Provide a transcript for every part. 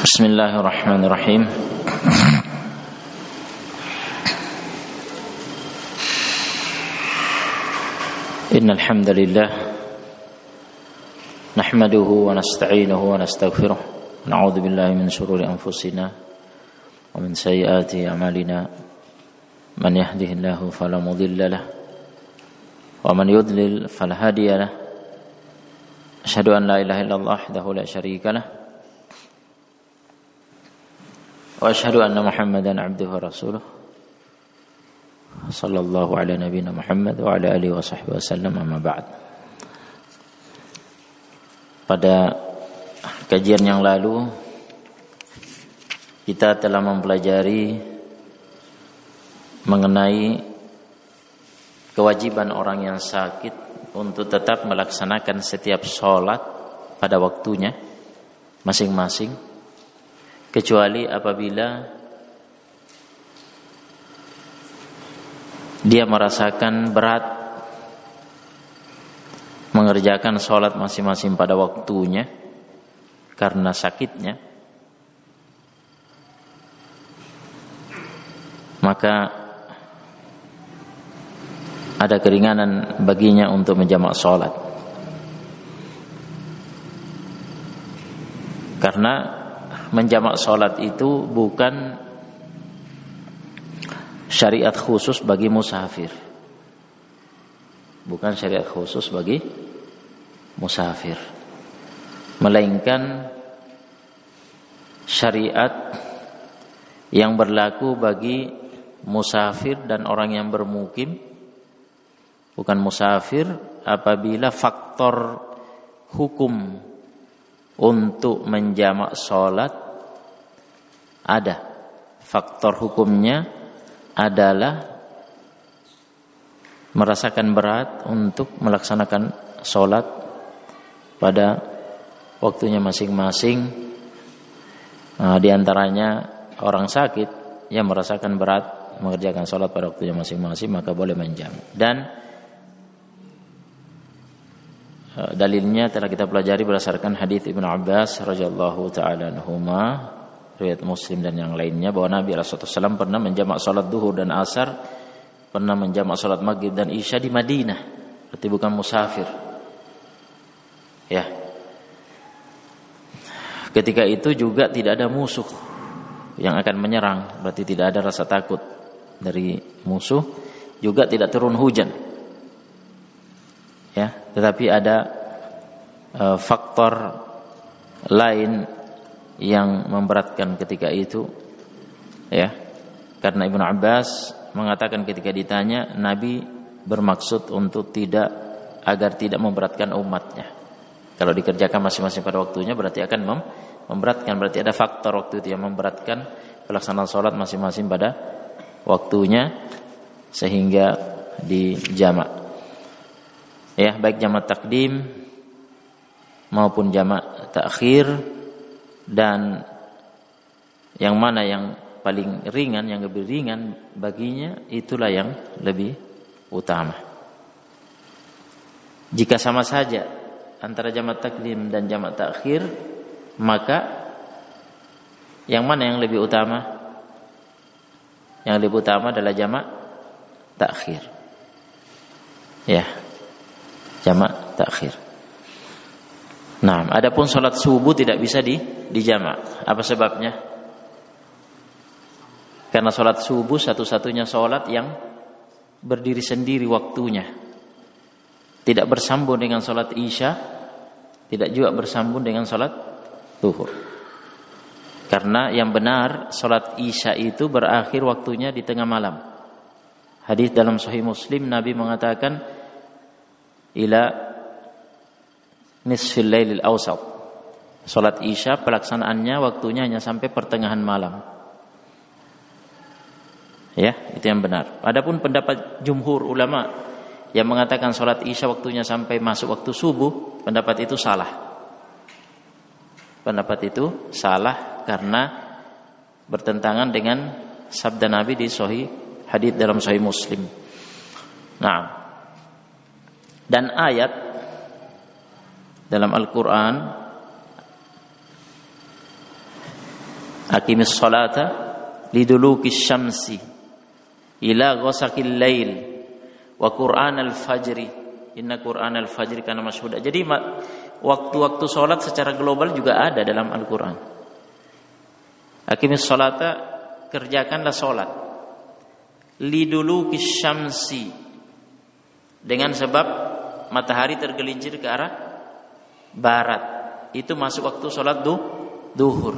Bismillahirrahmanirrahim. Innal hamdalillah nahmaduhu wa nasta'inuhu wa nastaghfiruh. Na'udzu billahi min shururi anfusina wa min sayyiati a'malina. Man yahdihillahu fala mudilla lahu wa man yudlil fala hadiya lahu. Asyhadu an la ilaha illallah wahdahu la syarika lahu wa asyhadu anna Muhammadan abduhu wa rasuluh. Sallallahu ala nabiyina Muhammad wa ala alihi wa sahbihi wasallam, amma ba'd. Pada kajian yang lalu kita telah mempelajari mengenai kewajiban orang yang sakit untuk tetap melaksanakan setiap sholat pada waktunya masing-masing, kecuali apabila dia merasakan berat mengerjakan sholat masing-masing pada waktunya karena sakitnya, maka ada keringanan baginya untuk menjamak sholat. Karena menjamak sholat itu bukan syariat khusus bagi musafir. Bukan syariat khusus bagi musafir, melainkan syariat yang berlaku bagi musafir dan orang yang bermukim. Bukan musafir apabila faktor hukum untuk menjamak sholat ada. Faktor hukumnya adalah merasakan berat untuk melaksanakan sholat pada waktunya masing-masing. Di antaranya orang sakit yang merasakan berat mengerjakan sholat pada waktunya masing-masing, maka boleh menjamak. Dan dalilnya telah kita pelajari berdasarkan hadis Ibnu Abbas radhiyallahu taala anhuma, riwayat Muslim dan yang lainnya, bahwa Nabi SAW pernah menjamak salat duhur dan asar, pernah menjamak salat maghrib dan isya di Madinah, berarti bukan musafir. Ya. Ketika itu juga tidak ada musuh yang akan menyerang, berarti tidak ada rasa takut dari musuh, juga tidak turun hujan. Ya, tetapi ada faktor lain yang memberatkan ketika itu, ya. Karena Ibnu Abbas mengatakan ketika ditanya, Nabi bermaksud untuk agar tidak memberatkan umatnya. Kalau dikerjakan masing-masing pada waktunya berarti akan memberatkan, berarti ada faktor waktu itu yang memberatkan pelaksanaan sholat masing-masing pada waktunya sehingga dijamak. Ya, baik jamak takdim maupun jamak takhir, dan yang mana yang paling ringan, yang lebih ringan baginya, itulah yang lebih utama. Jika sama saja antara jamak takdim dan jamak takhir, maka yang mana yang lebih utama? Yang lebih utama adalah jamak takhir. Ya, jamak takhir. Nah, adapun salat subuh tidak bisa dijamak. Apa sebabnya? Karena salat subuh satu-satunya salat yang berdiri sendiri waktunya. Tidak bersambung dengan salat isya, tidak juga bersambung dengan salat zuhur. Karena yang benar salat isya itu berakhir waktunya di tengah malam. Hadis dalam Sahih Muslim, Nabi mengatakan ila nisfil lailil awsat. Salat isya pelaksanaannya waktunya hanya sampai pertengahan malam. Ya, itu yang benar. Adapun pendapat jumhur ulama yang mengatakan salat isya waktunya sampai masuk waktu subuh, pendapat itu salah. Pendapat itu salah karena bertentangan dengan sabda Nabi di hadis dalam Sahih Muslim. Nah, dan ayat dalam Al-Quran Aqimis salata lidulukis syamsi ila ghasaqil lail wa qur'anal fajri inna qur'anal fajri kana masyhuda. Jadi waktu-waktu salat secara global juga ada dalam Al-Qur'an. Aqimis salata, kerjakanlah salat, lidulukis syamsi, dengan sebab matahari tergelincir ke arah barat, itu masuk waktu salat duhur.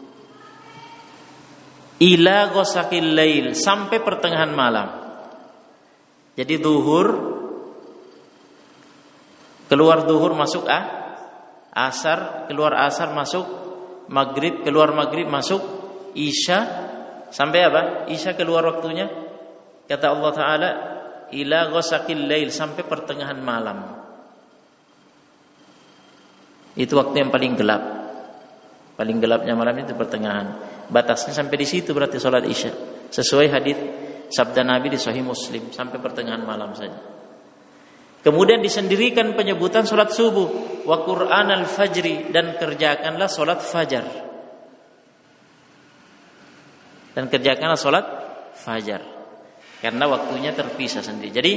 Ila ghasaqil lail, sampai pertengahan malam. Jadi duhur, keluar duhur masuk asar, keluar asar masuk maghrib, keluar maghrib masuk isya, sampai apa? Isya keluar waktunya, kata Allah Ta'ala, ila ghasaqil lail, sampai pertengahan malam. Itu waktu yang paling gelap. Paling gelapnya malam itu pertengahan. Batasnya sampai di situ berarti salat isya. Sesuai hadis sabda Nabi di Sahih Muslim, sampai pertengahan malam saja. Kemudian disendirikan penyebutan salat subuh, wa qur'anal fajri, dan kerjakanlah salat fajar. Dan kerjakanlah salat fajar. Karena waktunya terpisah sendiri. Jadi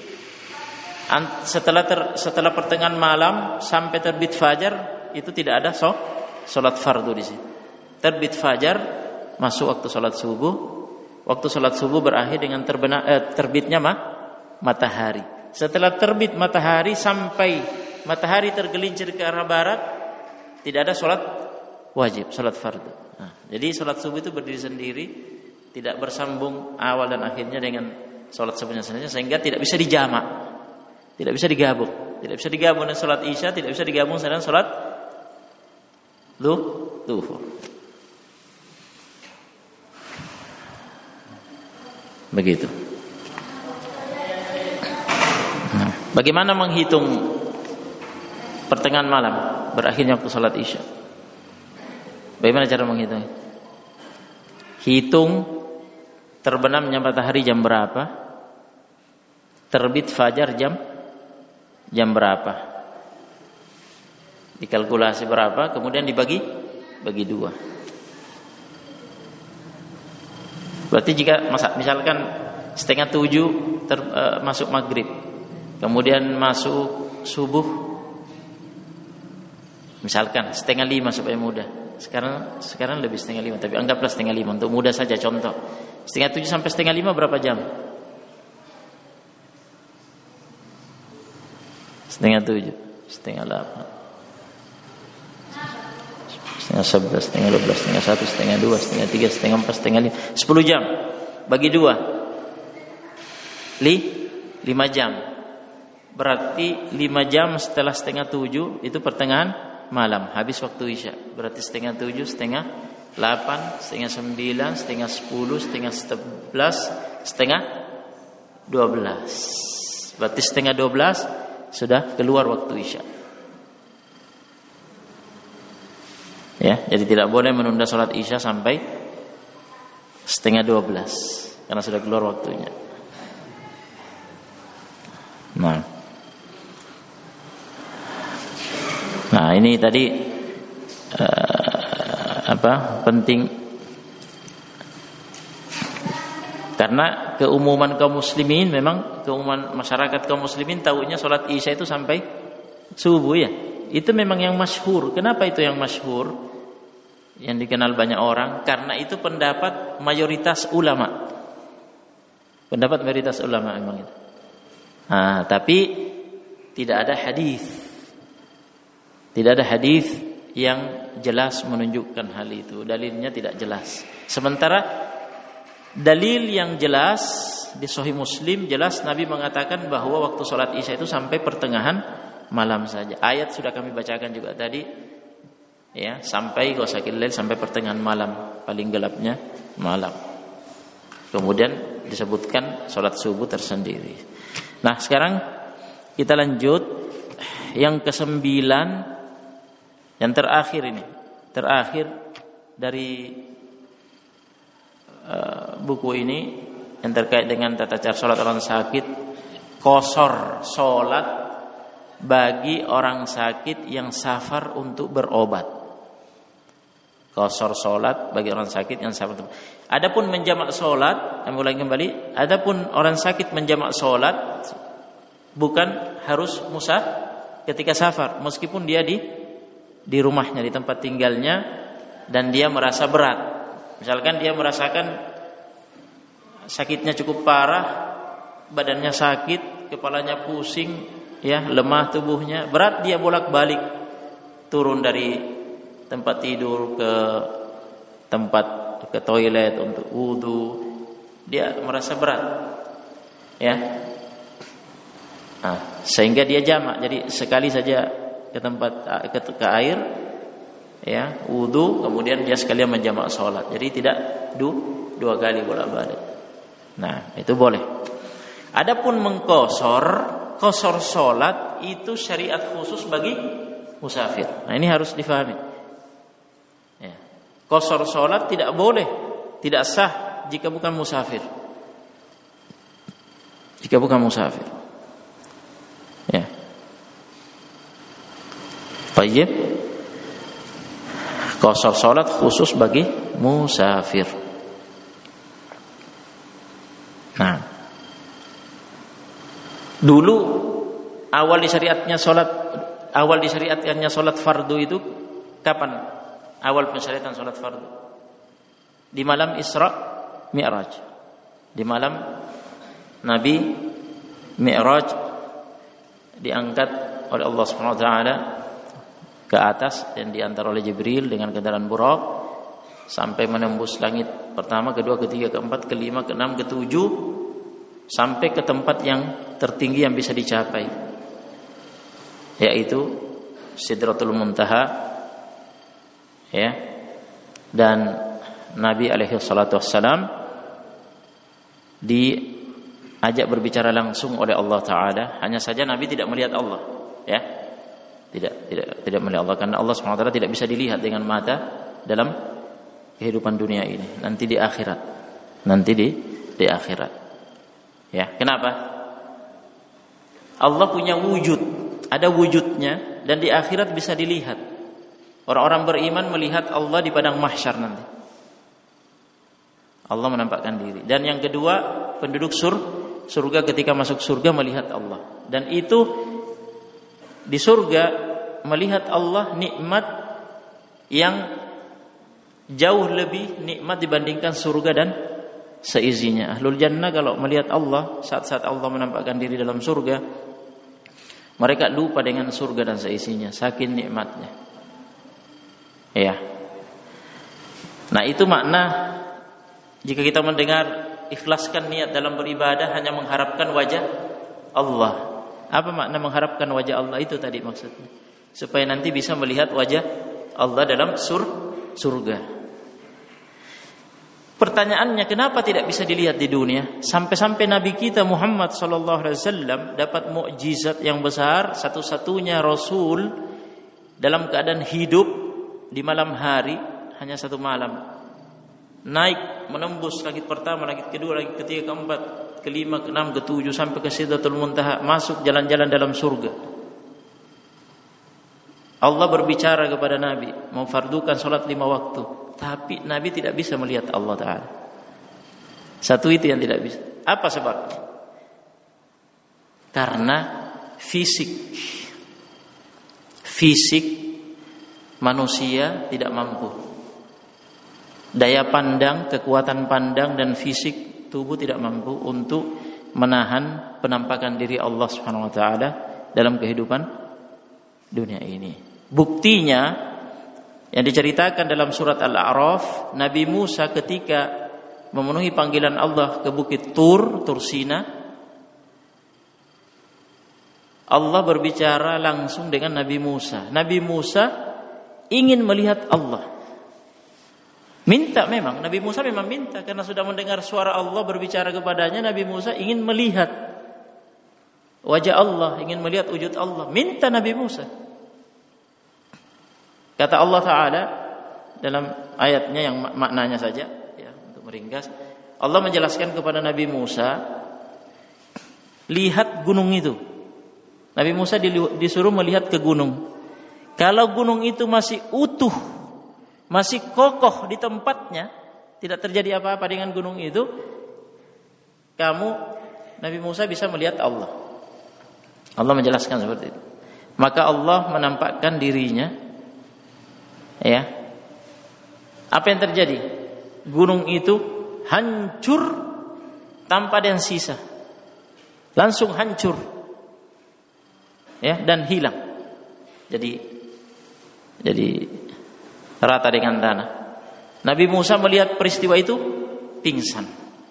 setelah pertengahan malam sampai terbit fajar itu tidak ada salat fardu di situ. Terbit fajar masuk waktu salat subuh. Waktu salat subuh berakhir dengan terbitnya matahari. Setelah terbit matahari sampai matahari tergelincir ke arah barat, tidak ada salat wajib, salat fardu. Nah, jadi salat subuh itu berdiri sendiri, tidak bersambung awal dan akhirnya dengan salat sebenarnya, sehingga tidak bisa dijamak, tidak bisa digabung, tidak bisa digabung dengan salat isya, tidak bisa digabung dengan salat duhur. Begitu. Nah, bagaimana menghitung pertengahan malam berakhirnya waktu salat isya? Bagaimana cara menghitung? Hitung terbenamnya matahari jam berapa, terbit fajar jam berapa, dikalkulasi berapa, kemudian dibagi dua. Berarti jika misalkan 6:30 masuk maghrib, kemudian masuk subuh, misalkan 4:30 supaya mudah. Sekarang lebih 4:30, tapi anggaplah 4:30 untuk mudah saja contoh. 6:30 sampai 5:30 berapa jam? 6:30, 7:30, 8, 9:30, 11, 12, 1, 2, 3, 4, 5, 10 jam. Bagi 2 5 jam. Berarti 5 jam setelah 6:30 itu pertengahan malam, habis waktu isya. Berarti 6:30, 7:30, 8, 9, 10, 11, 12. Berarti 11:30 sudah keluar waktu isya. Ya, jadi tidak boleh menunda salat isya sampai 11:30 karena sudah keluar waktunya. Nah, ini tadi penting karena keumuman kaum muslimin, memang keumuman masyarakat kaum muslimin tahunya salat isya itu sampai subuh ya. Itu memang yang masyhur. Kenapa itu yang masyhur? Yang dikenal banyak orang, karena itu pendapat mayoritas ulama. Pendapat mayoritas ulama memang itu. Tapi tidak ada hadis. Tidak ada hadis yang jelas menunjukkan hal itu. Dalilnya tidak jelas. Sementara dalil yang jelas di Sahih Muslim jelas Nabi mengatakan bahwa waktu salat isya itu sampai pertengahan malam saja. Ayat sudah kami bacakan juga tadi, ya, sampai ghasaqil lail, sampai pertengahan malam, paling gelapnya malam. Kemudian disebutkan salat subuh tersendiri. Nah, sekarang kita lanjut yang ke-9, yang terakhir ini. Terakhir dari buku ini yang terkait dengan tata cara salat orang sakit, qashar salat bagi orang sakit yang safar untuk berobat. Qasar salat bagi orang sakit yang sampai tempat. Adapun menjamak salat, kami ulangi kembali, adapun orang sakit menjamak salat bukan harus musaf ketika safar, meskipun dia di rumahnya, di tempat tinggalnya, dan dia merasa berat. Misalkan dia merasakan sakitnya cukup parah, badannya sakit, kepalanya pusing, ya, lemah tubuhnya, berat dia bolak-balik turun dari tempat tidur ke toilet untuk wudu, dia merasa berat, ya. Nah, sehingga dia jamak, jadi sekali saja ke tempat ke air, ya, wudu, kemudian dia sekalian menjamak sholat, jadi tidak dua kali bolak-balik. Nah, itu boleh. Adapun qasar sholat itu syariat khusus bagi musafir. Nah, ini harus difahami. Ya. Qasar sholat tidak boleh, tidak sah jika bukan musafir. Jika bukan musafir. Ya. Baik. Qasar sholat khusus bagi musafir. Nah, dulu awal disyariatkannya sholat fardu itu kapan? Awal pensyariatan sholat fardu di malam Isra Mi'raj, di malam Nabi Mi'raj diangkat oleh Allah Subhanahu wa taala ke atas dan diantar oleh Jibril dengan kendaraan Buraq sampai menembus langit pertama, kedua, ketiga, keempat, kelima, keenam, ketujuh, sampai ke tempat yang tertinggi yang bisa dicapai, yaitu Sidratul Muntaha, ya. Dan Nabi alaihi salatu wassalam diajak berbicara langsung oleh Allah taala. Hanya saja Nabi tidak melihat Allah, ya. Tidak melihat Allah, karena Allah Subhanahu wa taala tidak bisa dilihat dengan mata dalam kehidupan dunia ini. Nanti di akhirat. Di akhirat. Ya, kenapa? Allah punya wujud, ada wujudnya, dan di akhirat bisa dilihat. Orang-orang beriman melihat Allah di padang mahsyar nanti. Allah menampakkan diri. Dan yang kedua, penduduk surga ketika masuk surga melihat Allah. Dan itu di surga melihat Allah nikmat yang jauh lebih nikmat dibandingkan surga dan seisinya. Ahlul jannah kalau melihat Allah, saat-saat Allah menampakkan diri dalam surga, mereka lupa dengan surga dan seisinya, saking nikmatnya. Ya. Nah, itu makna jika kita mendengar ikhlaskan niat dalam beribadah hanya mengharapkan wajah Allah. Apa makna mengharapkan wajah Allah itu tadi maksudnya? Supaya nanti bisa melihat wajah Allah dalam surga. Pertanyaannya, kenapa tidak bisa dilihat di dunia? Sampai-sampai Nabi kita Muhammad sallallahu alaihi wasallam dapat mukjizat yang besar, satu-satunya rasul dalam keadaan hidup di malam hari, hanya satu malam, naik menembus langit pertama, langit kedua, langit ketiga, keempat, kelima, keenam, ketujuh, sampai ke Sidratul Muntaha, masuk jalan-jalan dalam surga. Allah berbicara kepada Nabi, memfardukan sholat 5 waktu, tapi Nabi tidak bisa melihat Allah Ta'ala. Satu itu yang tidak bisa. Apa sebabnya? Karena fisik manusia tidak mampu. Daya pandang, kekuatan pandang dan fisik tubuh tidak mampu untuk menahan penampakan diri Allah Subhanahu wa taala dalam kehidupan dunia ini. Buktinya yang diceritakan dalam surat Al-A'raf, Nabi Musa ketika memenuhi panggilan Allah ke bukit Tur Sina, Allah berbicara langsung dengan Nabi Musa. Nabi Musa ingin melihat Allah. Minta memang, Nabi Musa memang minta karena sudah mendengar suara Allah berbicara kepadanya. Nabi Musa ingin melihat wajah Allah, ingin melihat wujud Allah. Minta Nabi Musa. Kata Allah Ta'ala dalam ayatnya yang maknanya saja, ya, untuk meringkas, Allah menjelaskan kepada Nabi Musa, lihat gunung itu. Nabi Musa disuruh melihat ke gunung. Kalau gunung itu masih utuh, masih kokoh di tempatnya, tidak terjadi apa-apa dengan gunung itu, kamu Nabi Musa bisa melihat Allah. Allah menjelaskan seperti itu. Maka Allah menampakkan dirinya, ya. Apa yang terjadi? Gunung itu hancur tanpa ada yang sisa. Langsung hancur. Ya, dan hilang. Jadi rata dengan tanah. Nabi Musa melihat peristiwa itu pingsan.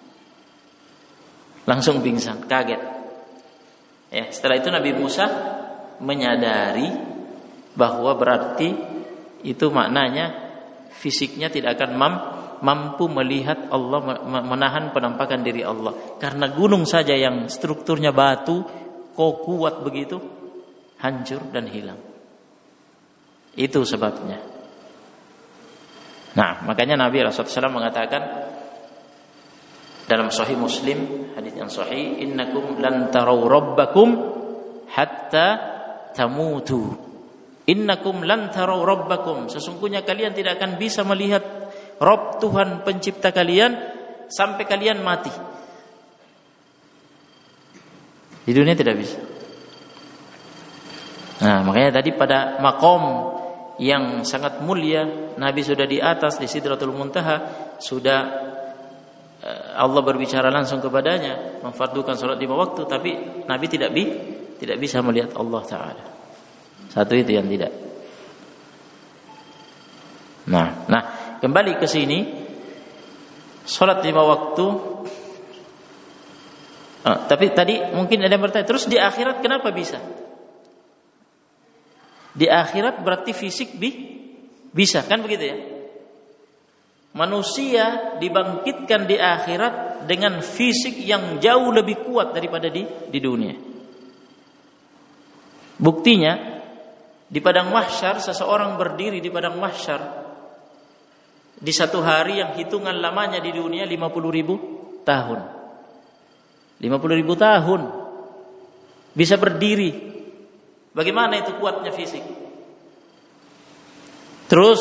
Langsung pingsan, kaget. Ya, setelah itu Nabi Musa menyadari bahwa berarti itu maknanya fisiknya tidak akan mampu melihat Allah, menahan penampakan diri Allah. Karena gunung saja yang strukturnya batu, kok kuat begitu, hancur dan hilang. Itu sebabnya. Nah, makanya Nabi Rasulullah SAW mengatakan dalam Sahih Muslim, hadis yang sahih, innakum lan taraw rabbakum hatta tamutu. Innakum lan taraw rabbakum, sesungguhnya kalian tidak akan bisa melihat Rabb Tuhan pencipta kalian sampai kalian mati. Di dunia tidak bisa. Nah, makanya tadi pada makom yang sangat mulia, Nabi sudah di atas di Sidratul Muntaha, sudah Allah berbicara langsung kepadanya, memfardukan salat 5 waktu, tapi Nabi tidak bisa melihat Allah Ta'ala. Satu itu yang tidak. Nah, kembali ke sini, salat 5 waktu. Tapi tadi mungkin ada yang bertanya, terus di akhirat kenapa bisa? Di akhirat berarti fisik bisa, kan begitu ya? Manusia dibangkitkan di akhirat dengan fisik yang jauh lebih kuat daripada di dunia. Buktinya di padang mahsyar, seseorang berdiri di padang mahsyar di satu hari yang hitungan lamanya di dunia 50.000 tahun. 50.000 tahun bisa berdiri. Bagaimana itu kuatnya fisik? Terus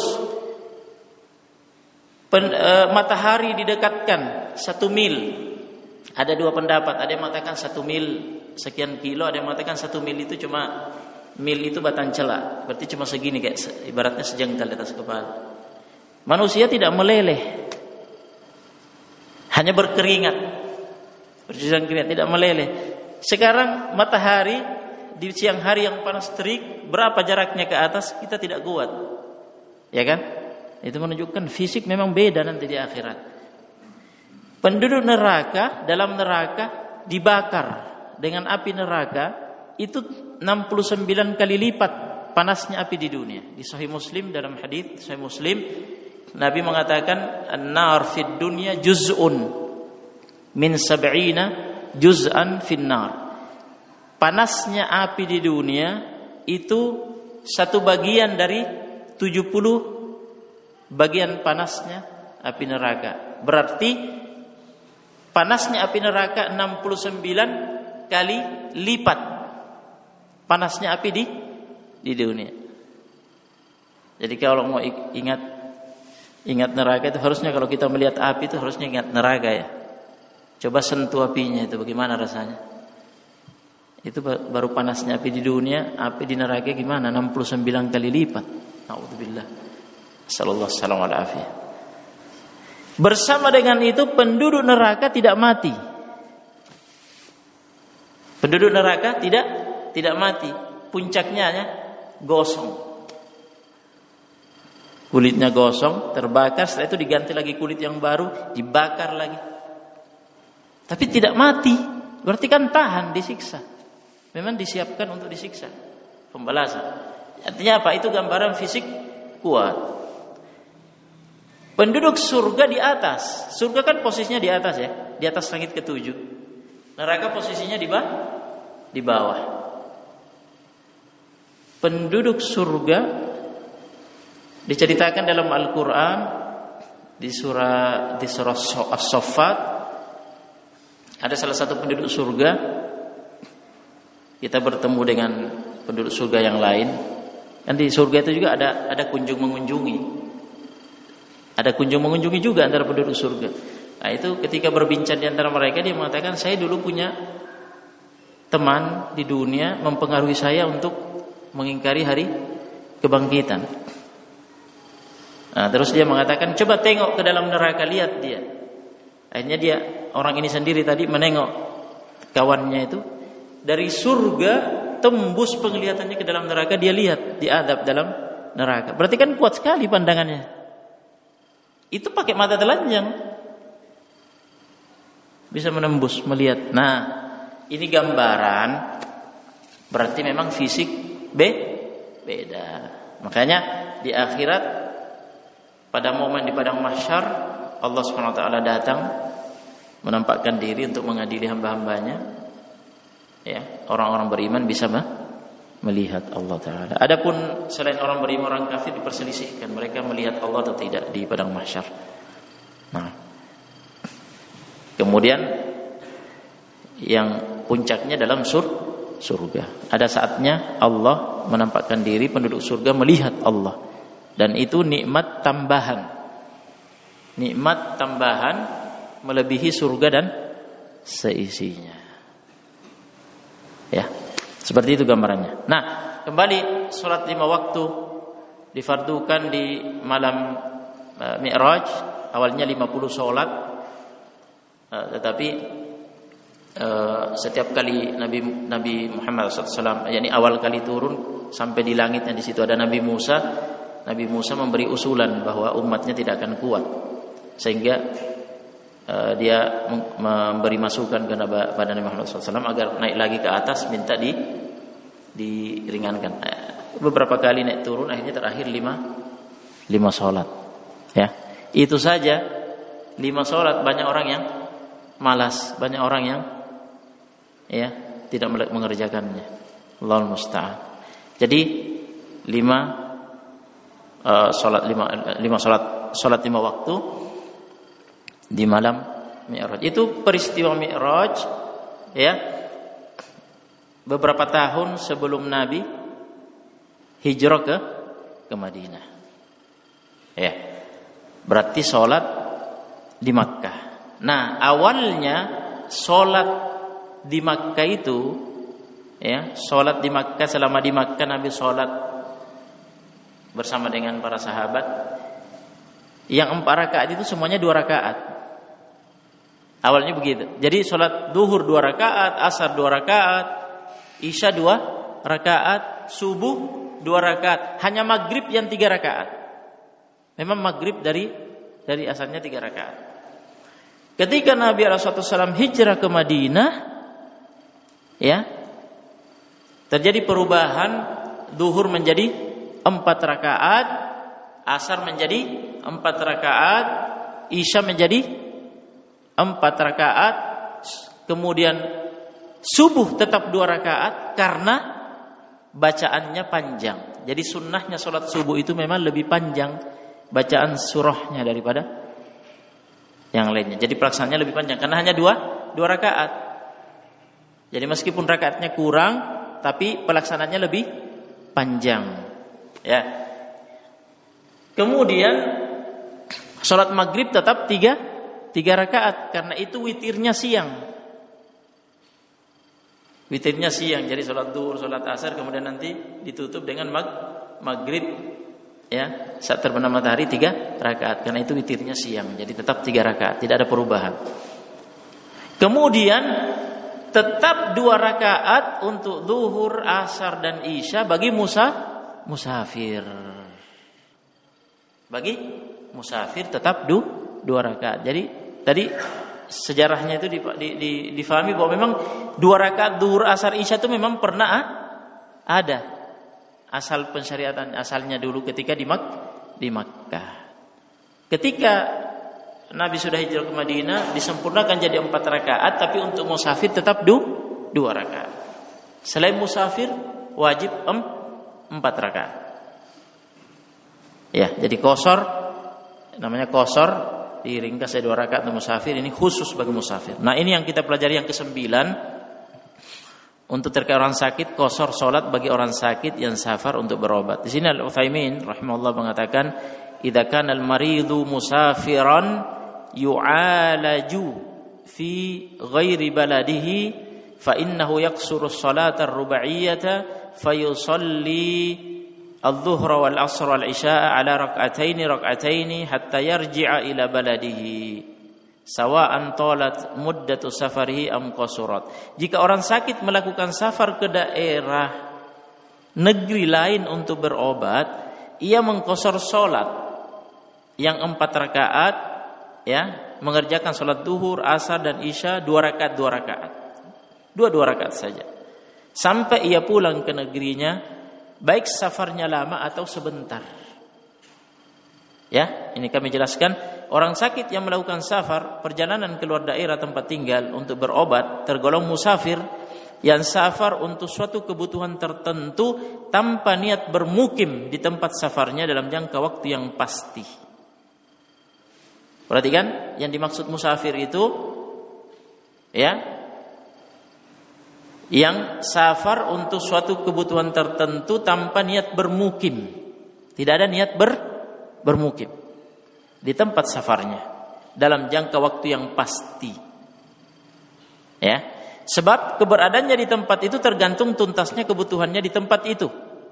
matahari didekatkan 1 mil. Ada 2 pendapat. Ada yang mengatakan 1 mil sekian kilo, ada yang mengatakan 1 mil itu cuma, mil itu batang celak, berarti cuma segini, kayak ibaratnya sejengkal di atas kepala. Manusia tidak meleleh, hanya berkeringat, bercucuran keringat, tidak meleleh. Sekarang matahari di siang hari yang panas terik, berapa jaraknya ke atas, kita tidak kuat, ya kan? Itu menunjukkan fisik memang beda nanti di akhirat. Penduduk neraka, dalam neraka dibakar dengan api neraka itu 69 kali lipat panasnya api di dunia. Di Sahih Muslim, dalam hadis Sahih Muslim, Nabi mengatakan an-nar fid dunya juz'un min 70 juz'an fin nar. Panasnya api di dunia itu satu bagian dari 70 bagian panasnya api neraka. Berarti panasnya api neraka 69 kali lipat panasnya api di dunia. Jadi kalau mau ingat neraka itu harusnya, kalau kita melihat api itu harusnya ingat neraka ya. Coba sentuh apinya itu bagaimana rasanya. Itu baru panasnya api di dunia, api di neraka gimana? 69 kali lipat. Nauzubillah. Sallallahu alaihi wasallam. Bersama dengan itu penduduk neraka tidak mati. Penduduk neraka tidak mati. Puncaknya gosong. Kulitnya gosong, terbakar, setelah itu diganti lagi kulit yang baru, dibakar lagi. Tapi tidak mati. Berarti kan tahan disiksa. Memang disiapkan untuk disiksa. Pembalasan. Artinya apa? Itu gambaran fisik kuat. Penduduk surga di atas. Surga kan posisinya di atas ya, di atas langit ke-7. Neraka posisinya di bawah. Penduduk surga diceritakan dalam Al-Qur'an di surah As-Saffat. Ada salah satu penduduk surga, kita bertemu dengan penduduk surga yang lain. Dan di surga itu juga ada kunjung mengunjungi. Ada mengunjungi juga antara penduduk surga. Nah itu ketika berbincang di antara mereka, dia mengatakan, saya dulu punya teman di dunia mempengaruhi saya untuk mengingkari hari kebangkitan. Nah, terus dia mengatakan, coba tengok ke dalam neraka, lihat dia. Akhirnya dia, orang ini sendiri tadi menengok kawannya itu dari surga, tembus penglihatannya ke dalam neraka, dia lihat diadab dalam neraka. Berarti kan kuat sekali pandangannya. Itu pakai mata telanjang bisa menembus, melihat. Nah, ini gambaran, berarti memang fisik beda. Makanya di akhirat, pada momen di padang mahsyar, Allah Subhanahu wa taala datang menampakkan diri untuk mengadili hamba-hambanya. Ya, orang-orang beriman bisa melihat Allah taala. Adapun selain orang beriman, orang kafir diperselisihkan, mereka melihat Allah atau tidak di padang mahsyar. Nah, kemudian yang puncaknya dalam surga. Ada saatnya Allah menampakkan diri, penduduk surga melihat Allah. Dan itu nikmat tambahan. Nikmat tambahan melebihi surga dan seisinya. Ya, seperti itu gambarannya. Nah, kembali salat 5 waktu difardukan di malam Mi'raj. Awalnya 50 salat, tetapi setiap kali Nabi Muhammad SAW, yakni awal kali turun sampai di langit, yang di situ ada Nabi Musa memberi usulan bahwa umatnya tidak akan kuat, sehingga dia memberi masukan kepada Nabi Muhammad SAW agar naik lagi ke atas, minta diringankan. Beberapa kali naik turun, akhirnya terakhir 5 sholat. Ya, itu saja 5 sholat. Banyak orang yang malas, banyak orang yang tidak mengerjakannya. Allahul musta'an. Jadi 5 sholat 5 waktu di malam Mi'raj. Itu peristiwa Mi'raj, ya. Beberapa tahun sebelum Nabi hijrah ke Madinah. Ya. Berarti sholat di Makkah. Nah, awalnya sholat di Makkah itu, ya, sholat di Makkah, selama di Makkah Nabi sholat bersama dengan para sahabat. Yang 4 rakaat itu semuanya 2 rakaat. Awalnya begitu. Jadi sholat duhur 2 rakaat, asar 2 rakaat, isya 2 rakaat, subuh 2 rakaat. Hanya maghrib yang 3 rakaat. Memang maghrib dari asalnya 3 rakaat. Ketika Nabi SAW hijrah ke Madinah, ya, terjadi perubahan. Duhur menjadi 4 rakaat, asar menjadi 4 rakaat, isya menjadi 4 rakaat, kemudian subuh tetap 2 rakaat karena bacaannya panjang. Jadi sunnahnya sholat subuh itu memang lebih panjang bacaan surahnya daripada yang lainnya. Jadi pelaksanaannya lebih panjang karena hanya 2 rakaat. Jadi meskipun rakaatnya kurang, tapi pelaksananya lebih panjang. Ya. Kemudian sholat maghrib tetap 3 rakaat karena itu witirnya siang. Witirnya siang. Jadi sholat duhur, sholat asar, kemudian nanti ditutup dengan maghrib. Ya, saat terbenam matahari 3 rakaat karena itu witirnya siang. Jadi tetap 3 rakaat, tidak ada perubahan. Kemudian tetap 2 rakaat untuk zuhur, asar dan isya bagi musafir. Bagi musafir tetap 2 rakaat. Jadi tadi sejarahnya itu difahami bahwa memang 2 rakaat zuhur, asar, isya itu memang pernah ada. Asal pensyariatan asalnya dulu ketika di Makkah. Ketika Nabi sudah hijrah ke Madinah, disempurnakan jadi 4 rakaat, tapi untuk musafir tetap 2 rakaat. Selain musafir wajib 4 rakaat. Ya, jadi qashar, namanya qashar, diringkas jadi 2 rakaat untuk musafir, ini khusus bagi musafir. Nah, ini yang kita pelajari yang ke-9. Untuk terkait orang sakit, qashar salat bagi orang sakit yang safar untuk berobat. Di sini Al-Utsaimin rahimahullah mengatakan idza kana al-maridu musafiran yu'alaju fi ghairi baladihi fa innahu yaqsuru as-salata ar-ruba'iyyata fayusalli adh-dhuhra wal 'ashra wal 'isha'a 'ala rak'ataini hatta yarji'a ila baladihi sawa'an talat muddatu safarihi am qasurat. Jika orang sakit melakukan safar ke daerah negeri lain untuk berobat, ia mengqasar salat yang 4 rakaat, ya, mengerjakan salat duhur, asar dan isya 2 rakaat 2 rakaat. 2 rakaat saja. Sampai ia pulang ke negerinya, baik safarnya lama atau sebentar. Ya, ini kami jelaskan, orang sakit yang melakukan safar, perjalanan keluar daerah tempat tinggal untuk berobat, tergolong musafir yang safar untuk suatu kebutuhan tertentu tanpa niat bermukim di tempat safarnya dalam jangka waktu yang pasti. Perhatikan, yang dimaksud musafir itu, ya, yang safar untuk suatu kebutuhan tertentu tanpa niat bermukim. Tidak ada niat bermukim di tempat safarnya dalam jangka waktu yang pasti. Ya, sebab keberadaannya di tempat itu tergantung tuntasnya kebutuhannya di tempat itu.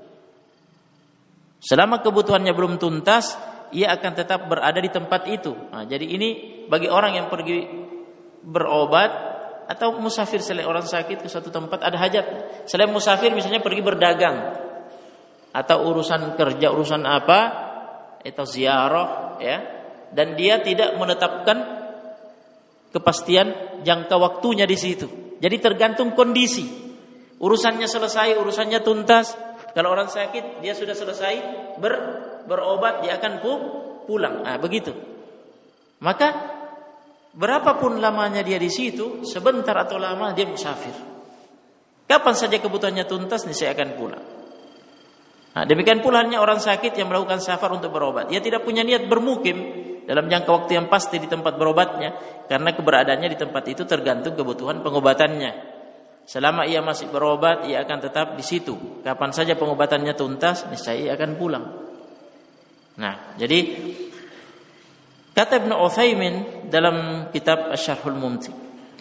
Selama kebutuhannya belum tuntas, ia akan tetap berada di tempat itu. Nah, jadi ini bagi orang yang pergi berobat atau musafir, selain orang sakit ke suatu tempat ada hajat. Selain musafir misalnya pergi berdagang atau urusan kerja, urusan apa, atau ziarah, ya, dan dia tidak menetapkan kepastian jangka waktunya di situ. Jadi tergantung kondisi. Urusannya selesai, urusannya tuntas. Kalau orang sakit dia sudah selesai berobat, dia akan pulang. Nah, begitu. Maka berapapun lamanya dia di situ, sebentar atau lama dia musafir. Kapan saja kebutuhannya tuntas, niscaya akan pulang. Nah, demikian pula halnya orang sakit yang melakukan safar untuk berobat. Dia tidak punya niat bermukim dalam jangka waktu yang pasti di tempat berobatnya, karena keberadaannya di tempat itu tergantung kebutuhan pengobatannya. Selama ia masih berobat, ia akan tetap di situ. Kapan saja pengobatannya tuntas, niscaya ia akan pulang. Nah, jadi kata Ibnu Utsaimin dalam kitab Asy-Syarhul Mumti',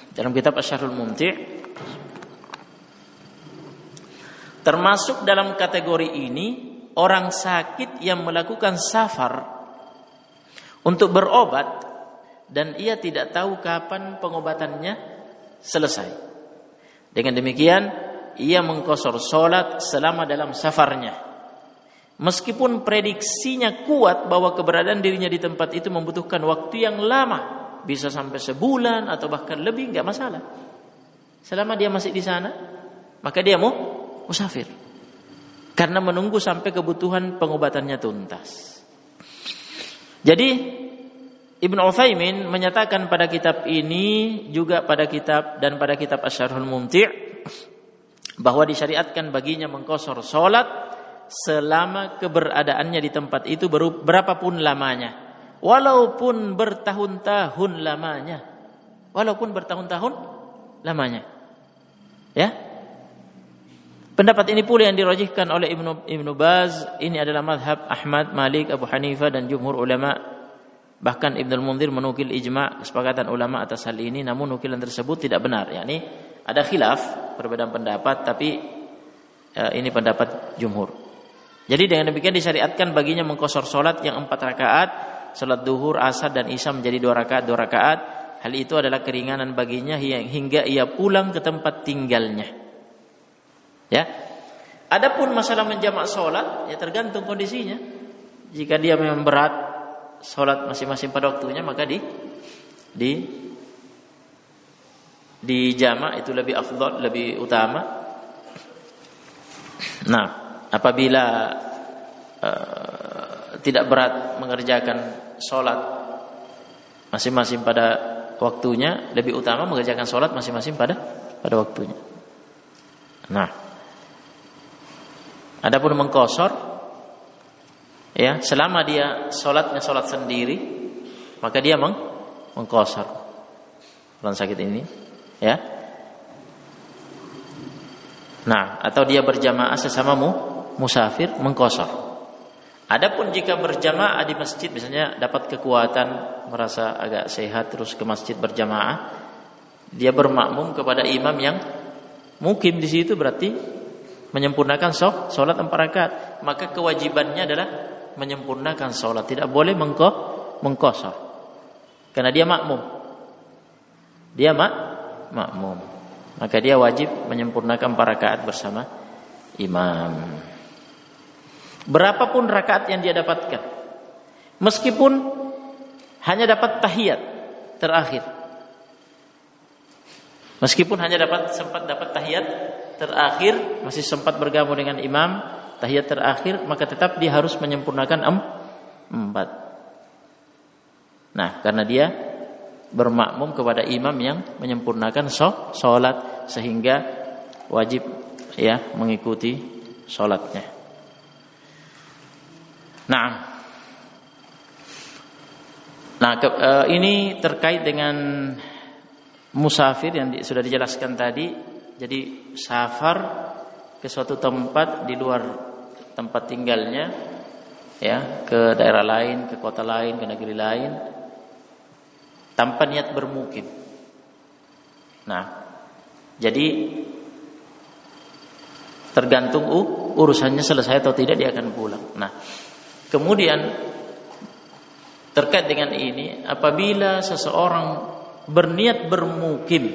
termasuk dalam kategori ini orang sakit yang melakukan safar untuk berobat dan ia tidak tahu kapan pengobatannya selesai. Dengan demikian ia mengqasar salat selama dalam safarnya. Meskipun prediksinya kuat bahwa keberadaan dirinya di tempat itu membutuhkan waktu yang lama, bisa sampai sebulan atau bahkan lebih, enggak masalah. Selama dia masih di sana, maka dia mau musafir. Karena menunggu sampai kebutuhan pengobatannya tuntas. Jadi Ibnu Utsaimin menyatakan pada kitab ini, juga pada kitab Asy-Syarhul Mumti', bahwa disyariatkan baginya mengqasar salat selama keberadaannya di tempat itu berapapun lamanya, walaupun bertahun-tahun lamanya, ya. Pendapat ini pula yang dirajihkan oleh Ibnu Baz. Ini adalah mazhab Ahmad, Malik, Abu Hanifah dan jumhur ulama. Bahkan Ibnul Munzir menukil ijma' kesepakatan ulama atas hal ini, namun nukilan tersebut tidak benar. Yani ada khilaf, perbedaan pendapat, tapi ini pendapat jumhur. Jadi dengan demikian disyariatkan baginya mengqasar salat yang 4 rakaat, salat duhur, asar dan isya menjadi 2 rakaat. Hal itu adalah keringanan baginya hingga ia pulang ke tempat tinggalnya. Ya. Adapun masalah menjamak salat, ya tergantung kondisinya. Jika dia memang berat salat masing-masing pada waktunya, maka di jamak itu lebih afdal, lebih utama. Nah, apabila tidak berat mengerjakan sholat masing-masing pada waktunya, lebih utama mengerjakan sholat masing-masing pada waktunya. Nah, adapun mengqasar, ya, selama dia sholatnya sholat sendiri, maka dia mengqasar orang sakit ini, ya. Nah, atau dia berjamaah sesama musafir, mengqasar. Adapun jika berjamaah di masjid, misalnya dapat kekuatan, merasa agak sehat, terus ke masjid berjamaah, dia bermakmum kepada imam yang mukim di situ, berarti menyempurnakan sholat 4 rakaat. Maka kewajibannya adalah menyempurnakan sholat, tidak boleh mengqashar, karena dia makmum. Dia makmum, maka dia wajib menyempurnakan 4 rakaat bersama imam. Berapapun rakaat yang dia dapatkan, meskipun hanya dapat tahiyat terakhir, sempat dapat tahiyat terakhir, masih sempat bergabung dengan imam tahiyat terakhir, maka tetap dia harus menyempurnakan 4. Nah, karena dia bermakmum kepada imam yang menyempurnakan sholat, sehingga wajib mengikuti sholatnya. Ini terkait dengan musafir yang sudah dijelaskan tadi. Jadi safar ke suatu tempat di luar tempat tinggalnya, ke daerah lain, ke kota lain, ke negeri lain, tanpa niat bermukim. Jadi tergantung urusannya selesai atau tidak, dia akan pulang. Kemudian terkait dengan ini, apabila seseorang berniat bermukim,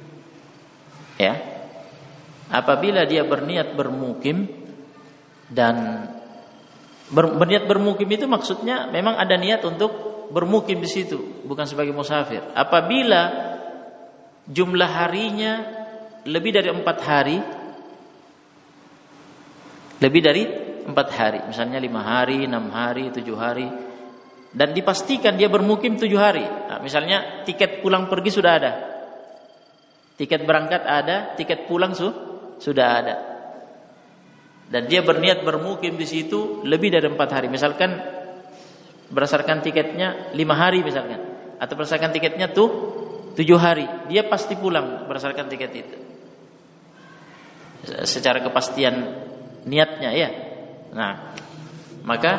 apabila dia berniat bermukim, dan berniat bermukim itu maksudnya memang ada niat untuk bermukim di situ, bukan sebagai musafir. Apabila jumlah harinya lebih dari 4 hari, misalnya 5 hari, 6 hari, 7 hari, dan dipastikan dia bermukim 7 hari. Misalnya tiket pulang pergi sudah ada, tiket berangkat ada, tiket pulang sudah ada, dan dia berniat bermukim di situ lebih dari 4 hari. Misalkan berdasarkan tiketnya 5 hari misalkan, atau berdasarkan tiketnya 7 hari, dia pasti pulang berdasarkan tiket itu, secara kepastian niatnya maka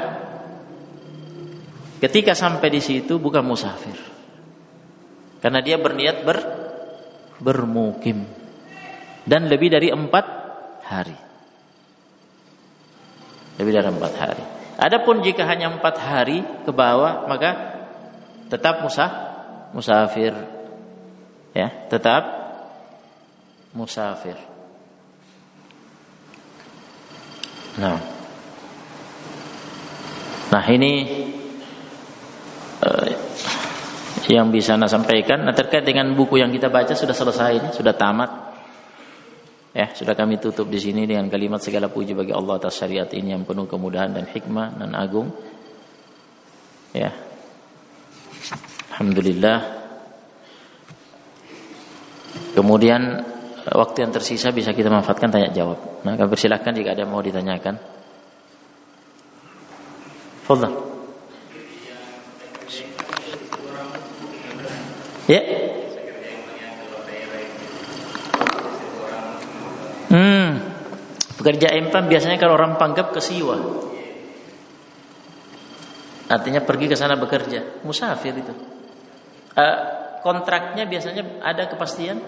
ketika sampai di situ bukan musafir, karena dia berniat bermukim dan lebih dari 4 hari. Adapun jika hanya 4 hari ke bawah, maka tetap musafir, tetap musafir. Nah ini yang bisa Anda sampaikan. Terkait dengan buku yang kita baca sudah selesai, ini sudah tamat. Sudah kami tutup di sini dengan kalimat segala puji bagi Allah atas syariat ini yang penuh kemudahan dan hikmah dan agung. Alhamdulillah. Kemudian waktu yang tersisa bisa kita manfaatkan tanya jawab. Kami persilahkan jika ada yang mau ditanyakan. Fadhal. Pekerja empang biasanya kalau orang Panggap ke Siwa, artinya pergi ke sana bekerja, musafir itu. Kontraknya biasanya ada kepastian.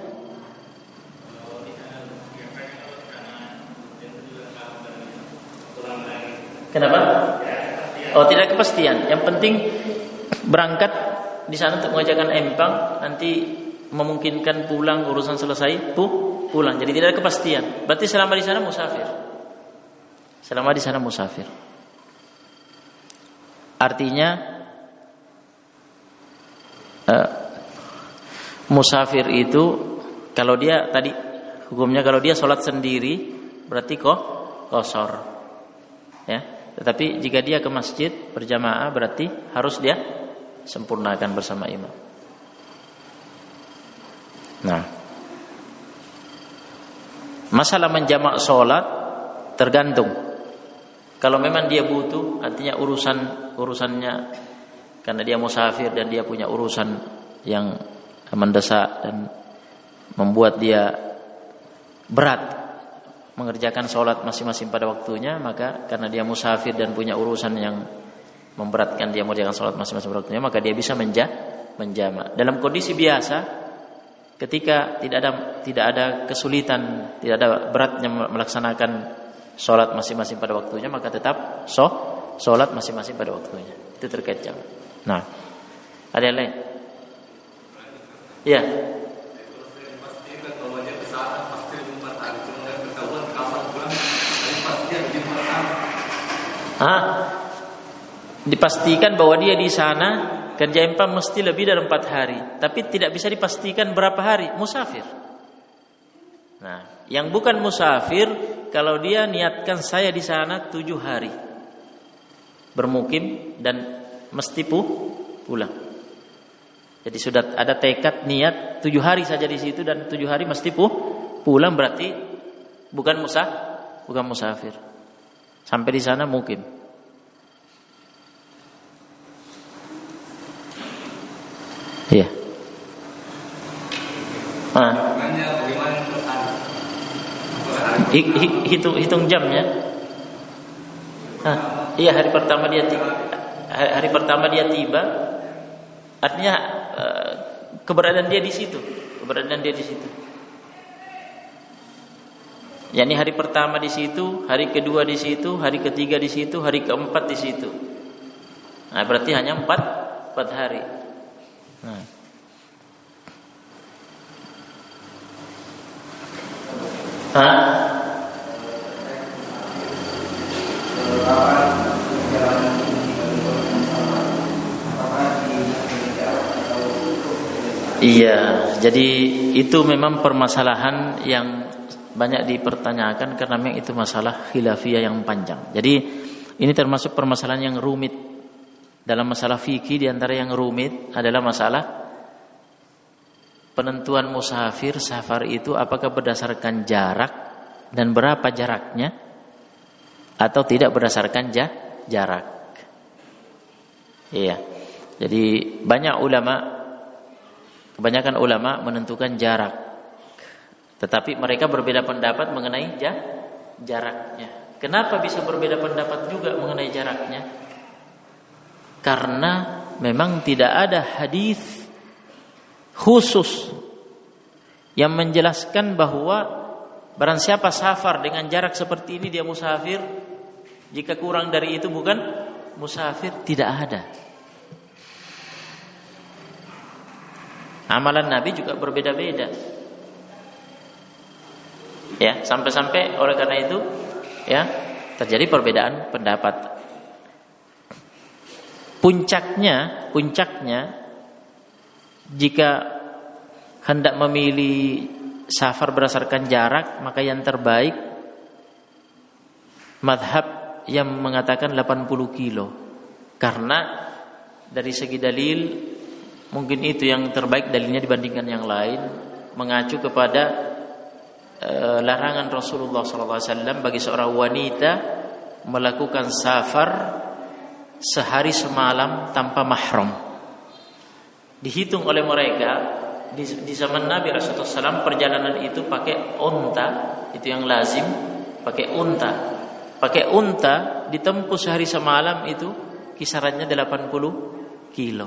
Kenapa? Tidak kepastian. Yang penting berangkat di sana untuk mengerjakan empang, nanti memungkinkan pulang, urusan selesai pulang. Jadi tidak ada kepastian. Berarti selama di sana musafir. Artinya musafir itu kalau dia tadi hukumnya, kalau dia sholat sendiri berarti qashar. Tetapi jika dia ke masjid berjamaah berarti harus dia sempurnakan bersama imam. Masalah menjamak sholat tergantung. Kalau memang dia butuh, artinya urusannya karena dia musafir dan dia punya urusan yang mendesak dan membuat dia berat mengerjakan sholat masing-masing pada waktunya, maka karena dia musafir dan punya urusan yang memberatkan dia mengerjakan sholat masing-masing pada waktunya, maka dia bisa menjamak. Dalam kondisi biasa, ketika tidak ada kesulitan, tidak ada beratnya melaksanakan sholat masing-masing pada waktunya, maka tetap sholat masing-masing pada waktunya. Itu terkait jam. Nah, ada yang lain? Ya. Dipastikan bahwa dia di sana kerja empang mesti lebih dari 4 hari, tapi tidak bisa dipastikan berapa hari. Musafir. Nah, yang bukan musafir, kalau dia niatkan saya di sana 7 hari bermukim dan mesti pulang. Jadi sudah ada tekad niat 7 hari saja di situ dan 7 hari mesti pulang, berarti bukan musafir. Sampai di sana mukim. Iya. Hitung jamnya. Iya, hari pertama dia tiba. Artinya keberadaan dia di situ. Yani hari pertama di situ, hari kedua di situ, hari ketiga di situ, hari keempat di situ. Nah, berarti hanya 4 hari. Nah. Iya, jadi itu memang permasalahan yang banyak dipertanyakan karena memang itu masalah khilafiyah yang panjang. Jadi ini termasuk permasalahan yang rumit. Dalam masalah fikih, di antara yang rumit adalah masalah penentuan musafir safar itu apakah berdasarkan jarak dan berapa jaraknya atau tidak berdasarkan jarak. Iya. Jadi kebanyakan ulama menentukan jarak. Tetapi mereka berbeda pendapat mengenai jaraknya. Kenapa bisa berbeda pendapat juga mengenai jaraknya? Karena memang tidak ada hadis khusus yang menjelaskan bahwa barang siapa safar dengan jarak seperti ini dia musafir, jika kurang dari itu bukan musafir. Tidak ada. Amalan Nabi juga berbeda-beda. Ya, sampai-sampai oleh karena itu ya terjadi perbedaan pendapat. Puncaknya jika hendak memilih safar berdasarkan jarak, maka yang terbaik madhab yang mengatakan 80 kilo. Karena dari segi dalil mungkin itu yang terbaik dalilnya dibandingkan yang lain, mengacu kepada larangan Rasulullah SAW bagi seorang wanita melakukan safar sehari semalam tanpa mahram. Dihitung oleh mereka di zaman Nabi SAW perjalanan itu pakai unta, itu yang lazim, pakai unta ditempuh sehari semalam itu kisarannya 80 kilo.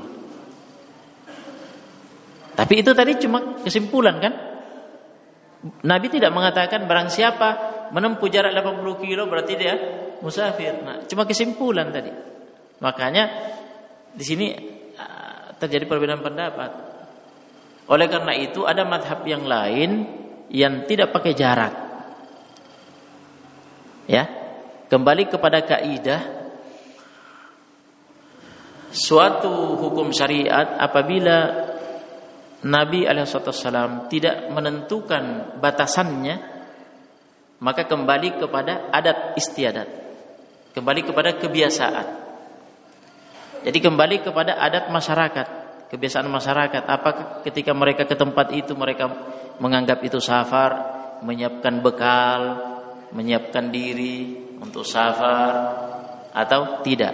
Tapi itu tadi cuma kesimpulan kan? Nabi tidak mengatakan barang siapa menempuh jarak 80 kilo berarti dia musafir. Nah, cuma kesimpulan tadi. Makanya di sini terjadi perbedaan pendapat. Oleh karena itu ada mazhab yang lain yang tidak pakai jarak. Ya, kembali kepada kaidah suatu hukum syariat apabila Nabi alaihissalam tidak menentukan batasannya, maka kembali kepada adat istiadat, kembali kepada kebiasaan. Jadi kembali kepada adat masyarakat, kebiasaan masyarakat. Apakah ketika mereka ke tempat itu mereka menganggap itu safar, menyiapkan bekal, menyiapkan diri untuk safar atau tidak?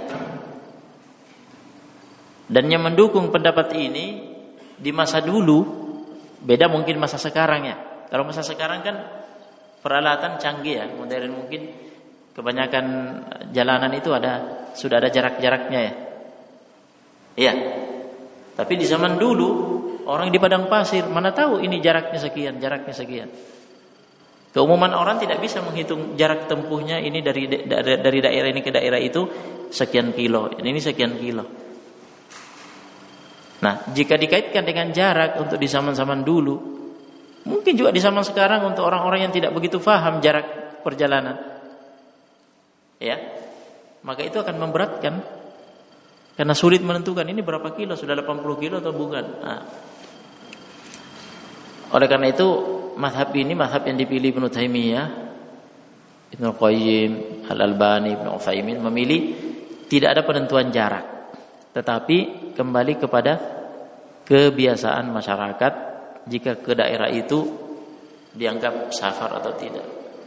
Dan yang mendukung pendapat ini di masa dulu beda mungkin masa sekarang ya. Kalau masa sekarang kan peralatan canggih ya, modern mungkin kebanyakan jalanan itu sudah ada jarak-jaraknya ya. Iya. Tapi di zaman dulu orang di padang pasir mana tahu ini jaraknya sekian, jaraknya sekian. Keumuman orang tidak bisa menghitung jarak tempuhnya ini dari daerah ini ke daerah itu sekian kilo, ini sekian kilo. Nah, jika dikaitkan dengan jarak untuk di zaman-zaman dulu, mungkin juga di zaman sekarang untuk orang-orang yang tidak begitu paham jarak perjalanan, ya, maka itu akan memberatkan karena sulit menentukan ini berapa kilo, sudah 80 kilo atau bukan. Nah, oleh karena itu mazhab ini mazhab yang dipilih Ibnu Taimiyah, Ibnu Qayyim, Al-Albani, Ibnu Utsaimin memilih tidak ada penentuan jarak, tetapi kembali kepada kebiasaan masyarakat jika ke daerah itu dianggap safar atau tidak.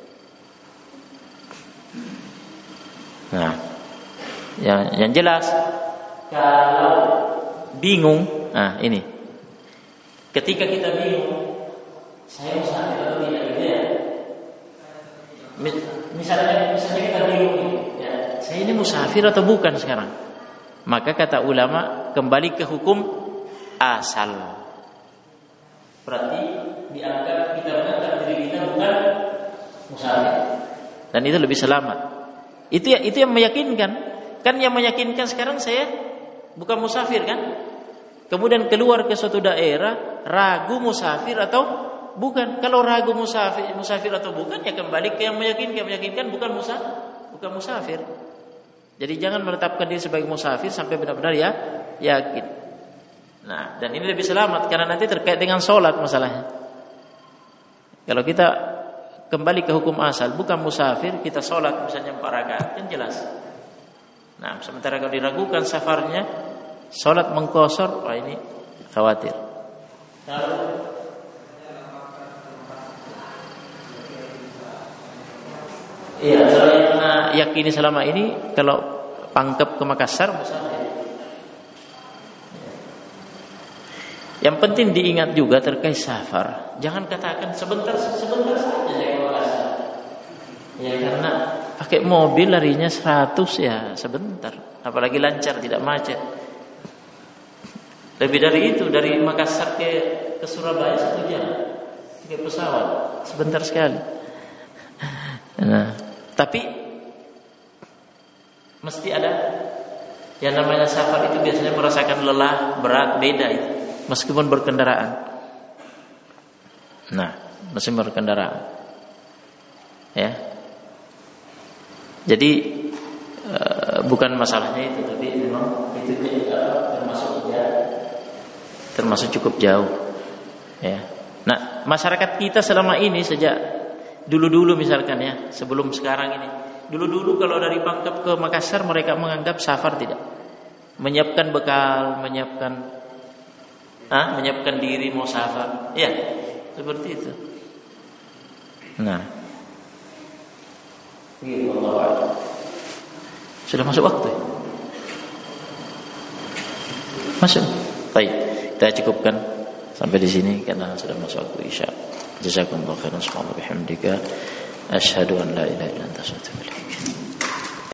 Nah, yang jelas kalau bingung, nah ini ketika kita bingung saya musafir atau tidak gitu ya. Misalnya kita bingung ya, saya ini musafir atau bukan sekarang. Maka kata ulama kembali ke hukum asal. Berarti dianggap kita menganggap diri kita bukan musafir. Dan itu lebih selamat. Itu yang meyakinkan. Kan yang meyakinkan sekarang saya bukan musafir kan? Kemudian keluar ke suatu daerah ragu musafir atau bukan. Kalau ragu musafir atau bukan, ya kembali ke yang meyakinkan bukan musafir. Jadi jangan menetapkan diri sebagai musafir sampai benar-benar ya yakin. Nah, dan ini lebih selamat karena nanti terkait dengan sholat masalahnya. Kalau kita kembali ke hukum asal, bukan musafir, kita sholat misalnya 4 rakaat, kan jelas. Nah, sementara kalau diragukan safarnya, sholat mengqashar, wah ini khawatir. Iya, kalau yang yakini selama ini kalau Pangkep ke Makassar musafir. Yang penting diingat juga terkait safar. Jangan katakan sebentar saja saya ke Makassar. Ya karena pakai mobil larinya 100 ya sebentar. Apalagi lancar tidak macet. Lebih dari itu, dari Makassar ke Surabaya 1 jam. Pakai pesawat sebentar sekali. Nah, tapi mesti ada yang namanya safar itu biasanya merasakan lelah, berat, beda itu meskipun berkendaraan. Nah, meskipun berkendaraan. Ya. Jadi bukan masalahnya itu, tapi memang itu termasuk cukup jauh. Ya. Nah, masyarakat kita selama ini sejak dulu-dulu misalkan ya, sebelum sekarang ini. Dulu-dulu kalau dari Pangkep ke Makassar mereka menganggap safar tidak. Menyiapkan bekal, menyiapkan diri mau safar. Ya, seperti itu. Nah. Sudah masuk waktu. Masuk. Baik, kita cukupkan sampai di sini karena sudah masuk waktu Isya. Jazakumullahu khairan subhanallahi wa bihamdika asyhadu an la ilaha illa anta astaghfiruka wa atubu ilaik.